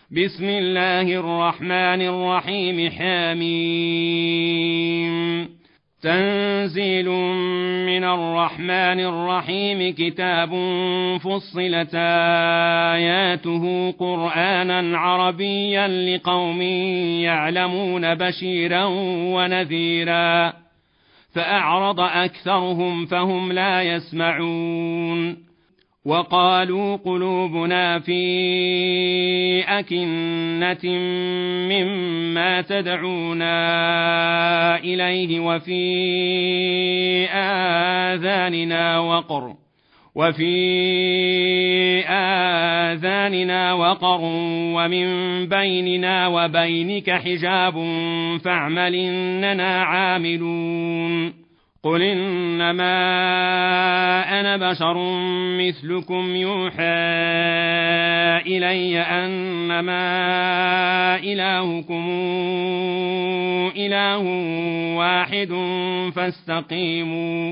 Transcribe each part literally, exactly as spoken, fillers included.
بسم الله الرحمن الرحيم حميم تنزيل من الرحمن الرحيم كتاب فصلت آياته قرآنا عربيا لقوم يعلمون بشيرا ونذيرا فأعرض أكثرهم فهم لا يسمعون وقالوا قلوبنا في أكنة مما تدعونا إليه وفي آذاننا وقر وفي آذاننا وقر ومن بيننا وبينك حجاب فاعمل إننا عاملون قل إنما أنا بشر مثلكم يوحى إلي أنما إلهكم إله واحد فاستقيموا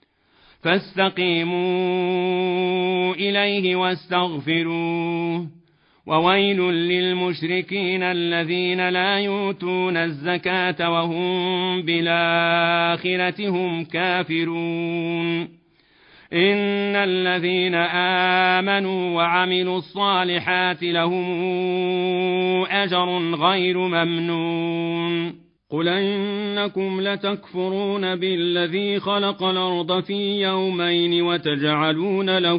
فاستقيموا إليه واستغفروه وويل للمشركين الذين لا يؤتون الزكاة وهم بالآخرة هم كافرون إن الذين آمنوا وعملوا الصالحات لهم أجر غير ممنون قل إنكم لتكفرون بالذي خلق الأرض في يومين وتجعلون له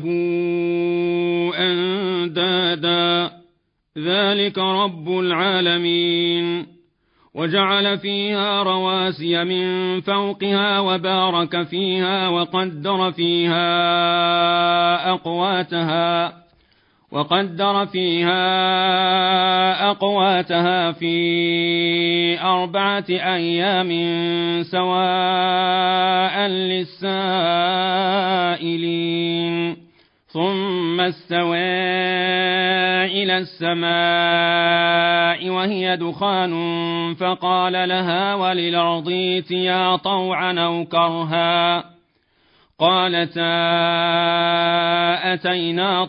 أندادا ذلك رب العالمين وجعل فيها رواسي من فوقها وبارك فيها وقدر فيها أقواتها وقدر فيها أقواتها في أربعة أيام سواء للسائلين ثم استوى إلى السماء وهي دخان فقال لها وللأرض ائتيا طوعا أو كرها قالتا أتينا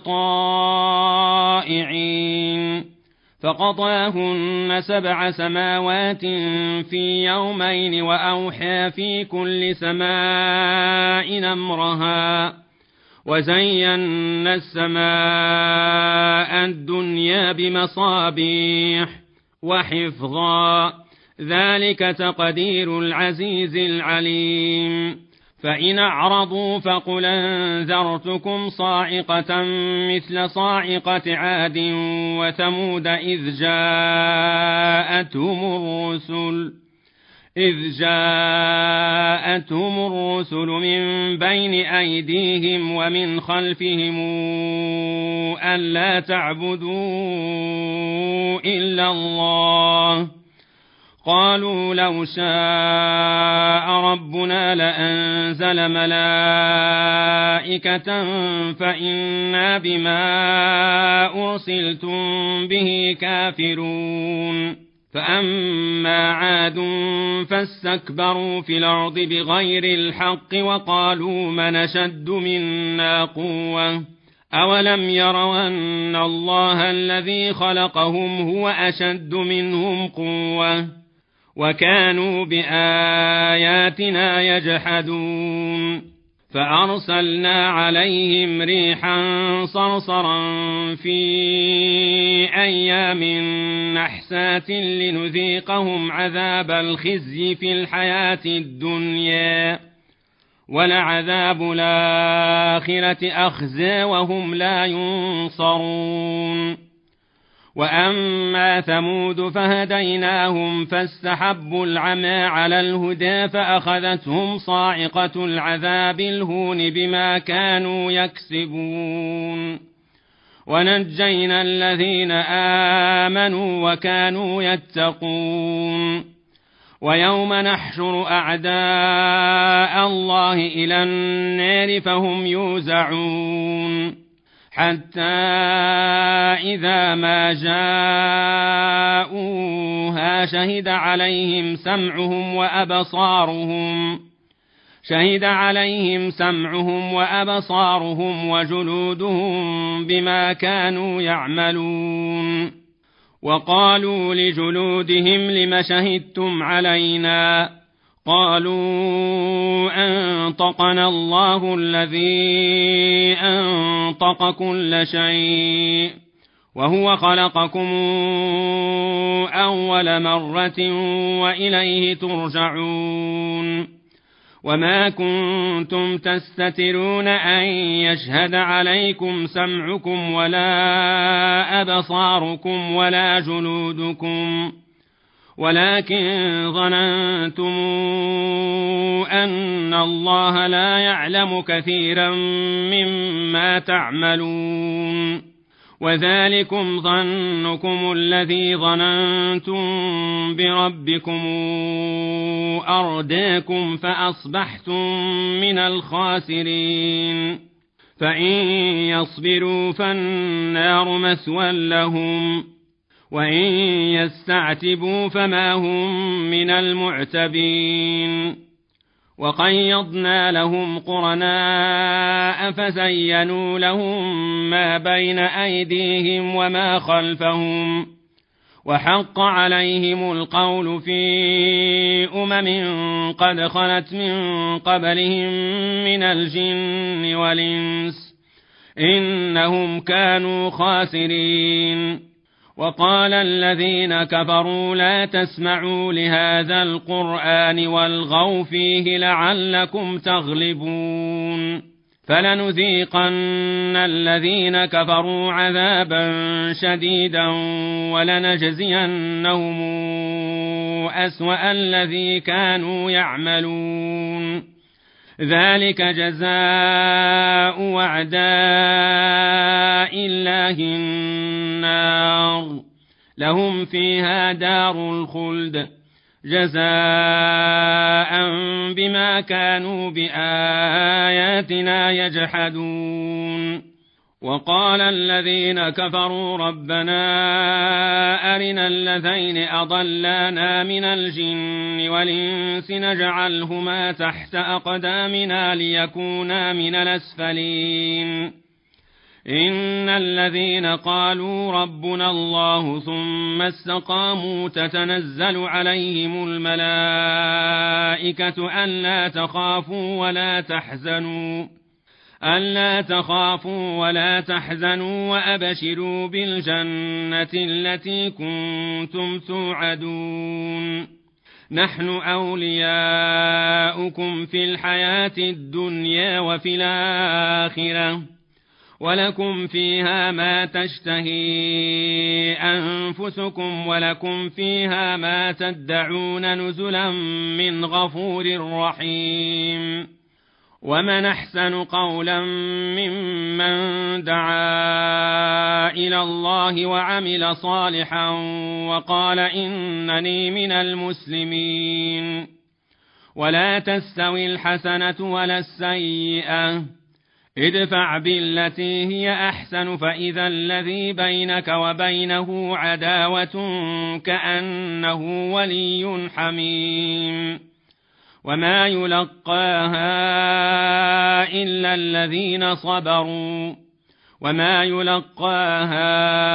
طائعين فقضاهن سبع سماوات في يومين وأوحى في كل سماء أمرها وزينا السماء الدنيا بمصابيح وحفظا ذلك تقدير العزيز العليم فإن أعرضوا فقل أنذرتكم صاعقة مثل صاعقة عاد وثمود إذ جاءتهم الرسل إذ جاءتهم الرسل من بين أيديهم ومن خلفهم ألا تعبدوا إلا الله قالوا لو شاء ربنا لأنزل ملائكة فإنا بما أرسلتم به كافرون فأما عاد فاستكبروا في الأرض بغير الحق وقالوا من أشد منا قوة أولم يروا أن الله الذي خلقهم هو أشد منهم قوة وكانوا بآياتنا يجحدون فأرسلنا عليهم ريحا صرصرا في أيام نحسات لنذيقهم عذاب الخزي في الحياة الدنيا ولعذاب الآخرة أخزى وهم لا ينصرون وأما ثمود فهديناهم فاستحبوا العمى على الهدى فأخذتهم صاعقة العذاب الهون بما كانوا يكسبون ونجينا الذين آمنوا وكانوا يتقون ويوم نحشر أعداء الله إلى النار فهم يوزعون حتى إذا ما جاءوها شهد عليهم سمعهم وأبصارهم شهد عليهم سمعهم وأبصارهم وجلودهم بما كانوا يعملون وقالوا لجلودهم لم شهدتم علينا قالوا أنطقنا الله الذي أنطق كل شيء وهو خلقكم أول مرة وإليه ترجعون وما كنتم تستترون أن يشهد عليكم سمعكم ولا أبصاركم ولا جلودكم ولكن ظننتم أن الله لا يعلم كثيرا مما تعملون وذلكم ظنكم الذي ظننتم بربكم أرداكم فأصبحتم من الخاسرين فإن يصبروا فالنار مثوى لهم وإن يستعتبوا فما هم من المعتبين وقيضنا لهم قرناء فزينوا لهم ما بين أيديهم وما خلفهم وحق عليهم القول في أمم قد خلت من قبلهم من الجن والإنس إنهم كانوا خاسرين وقال الذين كفروا لا تسمعوا لهذا القرآن والغوا فيه لعلكم تغلبون فلنذيقن الذين كفروا عذابا شديدا ولنجزينهم أسوأ الذي كانوا يعملون ذلك جزاء أعداء الله النار لهم فيها دار الخلد جزاء بما كانوا بآياتنا يجحدون وقال الذين كفروا ربنا أرنا الذين أضلانا من الجن والإنس نجعلهما تحت أقدامنا ليكونا من الأسفلين إن الذين قالوا ربنا الله ثم استقاموا تتنزل عليهم الملائكة ألا تخافوا ولا تحزنوا ألا تخافوا ولا تحزنوا وأبشروا بالجنة التي كنتم توعدون نحن أولياؤكم في الحياة الدنيا وفي الآخرة ولكم فيها ما تشتهي أنفسكم ولكم فيها ما تدعون نزلا من غفور رحيم ومن أحسن قولا ممن دعا إلى الله وعمل صالحا وقال إنني من المسلمين ولا تستوي الحسنة ولا السيئة ادفع بالتي هي أحسن فإذا الذي بينك وبينه عداوة كأنه ولي حميم وما يلقاها إلا الذين صبروا وما يلقاها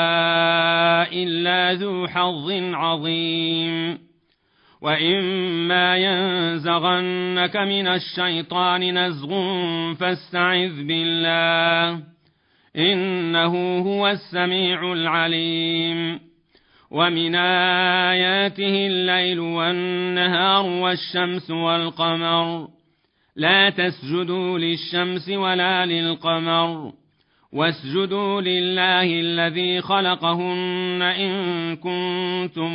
إلا ذو حظ عظيم وإما ينزغنك من الشيطان نزغ فاستعذ بالله إنه هو السميع العليم ومن آياته الليل والنهار والشمس والقمر لا تسجدوا للشمس ولا للقمر واسجدوا لله الذي خلقهن إن كنتم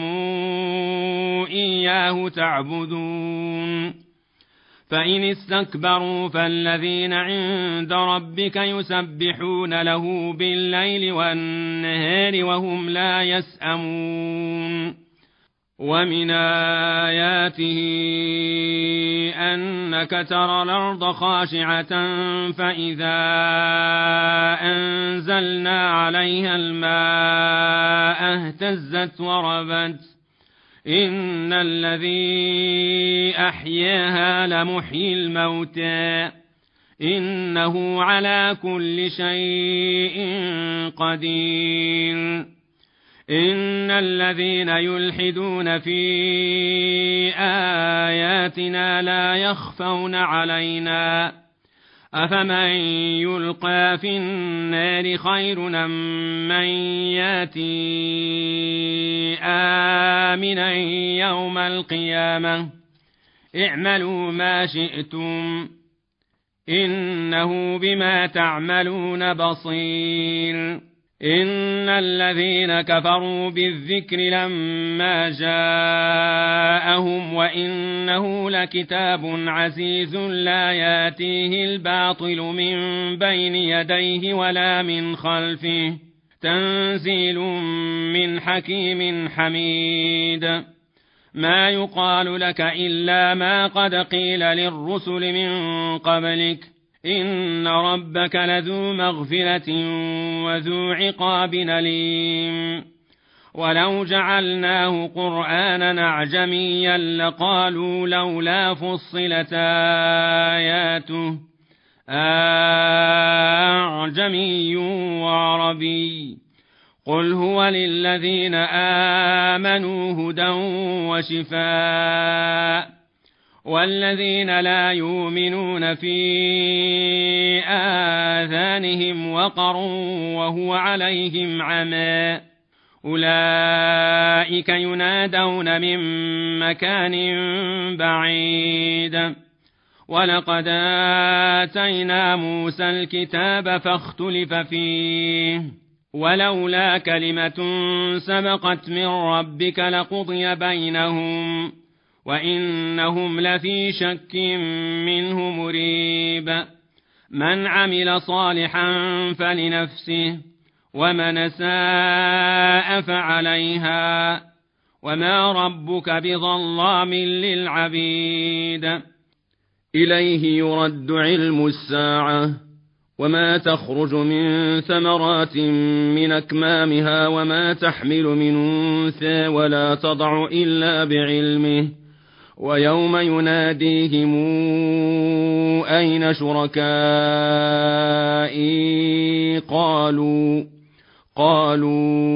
إياه تعبدون فإن استكبروا فالذين عند ربك يسبحون له بالليل والنهار وهم لا يسأمون ومن آياته أنك ترى الأرض خاشعة فإذا أنزلنا عليها الماء اهتزت وربت إن الذي أحياها لمحيي الموتى إنه على كل شيء قدير إن الذين يلحدون في آياتنا لا يخفون علينا أفمن يلقى في النار خير أم من ياتي آمنا يوم القيامة اعملوا ما شئتم إنه بما تعملون بصير. إن الذين كفروا بالذكر لما جاءهم وإنه لكتاب عزيز لا ياتيه الباطل من بين يديه ولا من خلفه تنزيل من حكيم حميد. ما يقال لك إلا ما قد قيل للرسل من قبلك إن ربك لذو مغفرة وذو عقاب أليم. ولو جعلناه قرآنا أعجميا لقالوا لولا فصلت آياته أعجمي وعربي قل هو للذين آمنوا هدى وشفاء والذين لا يؤمنون في آذانهم وقر وهو عليهم عمى أولئك ينادون من مكان بعيد. ولقد آتينا موسى الكتاب فاختلف فيه ولولا كلمة سبقت من ربك لقضي بينهم وإنهم لفي شك منه مريب. من عمل صالحا فلنفسه ومن أساء فعليها وما ربك بظلام للعبيد. إليه يرد علم الساعة وما تخرج من ثمرات من أكمامها وما تحمل من أنثى ولا تضع إلا بعلمه ويوم يناديهم أين شركائي قالوا قالوا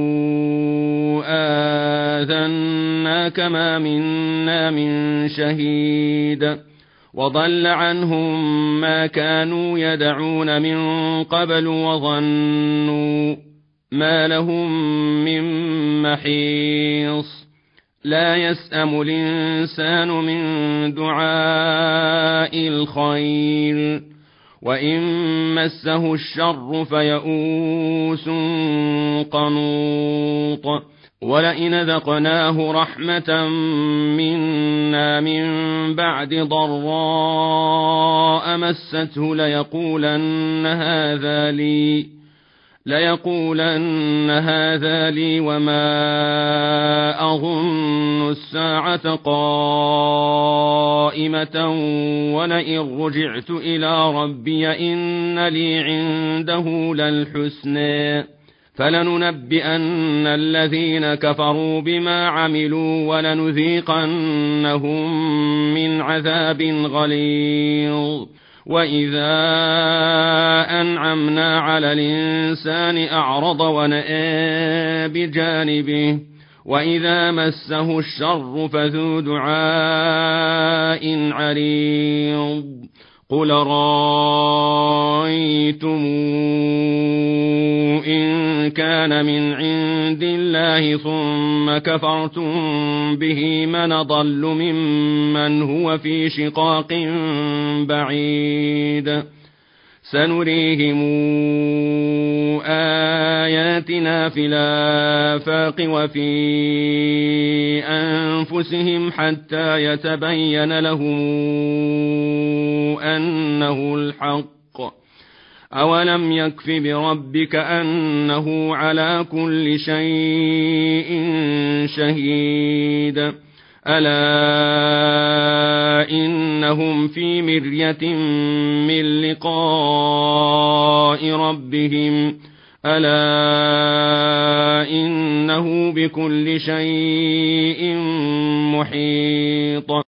آذناك ما منا من شهيد وضل عنهم ما كانوا يدعون من قبل وظنوا ما لهم من محيص. لا يسأم الإنسان من دعاء الخير وإن مسه الشر فيئوس قنوط. ولئن ذقناه رحمة منا من بعد ضراء مسته ليقولن هذا لي ليقولن هذا لي وما أظن الساعة قائمة ولئن رجعت إلى ربي إن لي عنده للحسنى فلننبئن الذين كفروا بما عملوا ولنذيقنهم من عذاب غليظ. وإذا أنعمنا على الإنسان أعرض ونأى بجانبه وإذا مسه الشر فذو دعاء عريض. قل رأيتم إن كان من عند الله ثم كفرتم به من ضل ممن هو في شقاق بعيد. سنريهم آياتنا في الآفاق وفي أنفسهم حتى يتبين لهم أنه الحق. أولم يكف بربك أنه على كل شيء شهيد. ألا إنهم في مرية من لقاء ربهم ألا إنه بكل شيء محيط.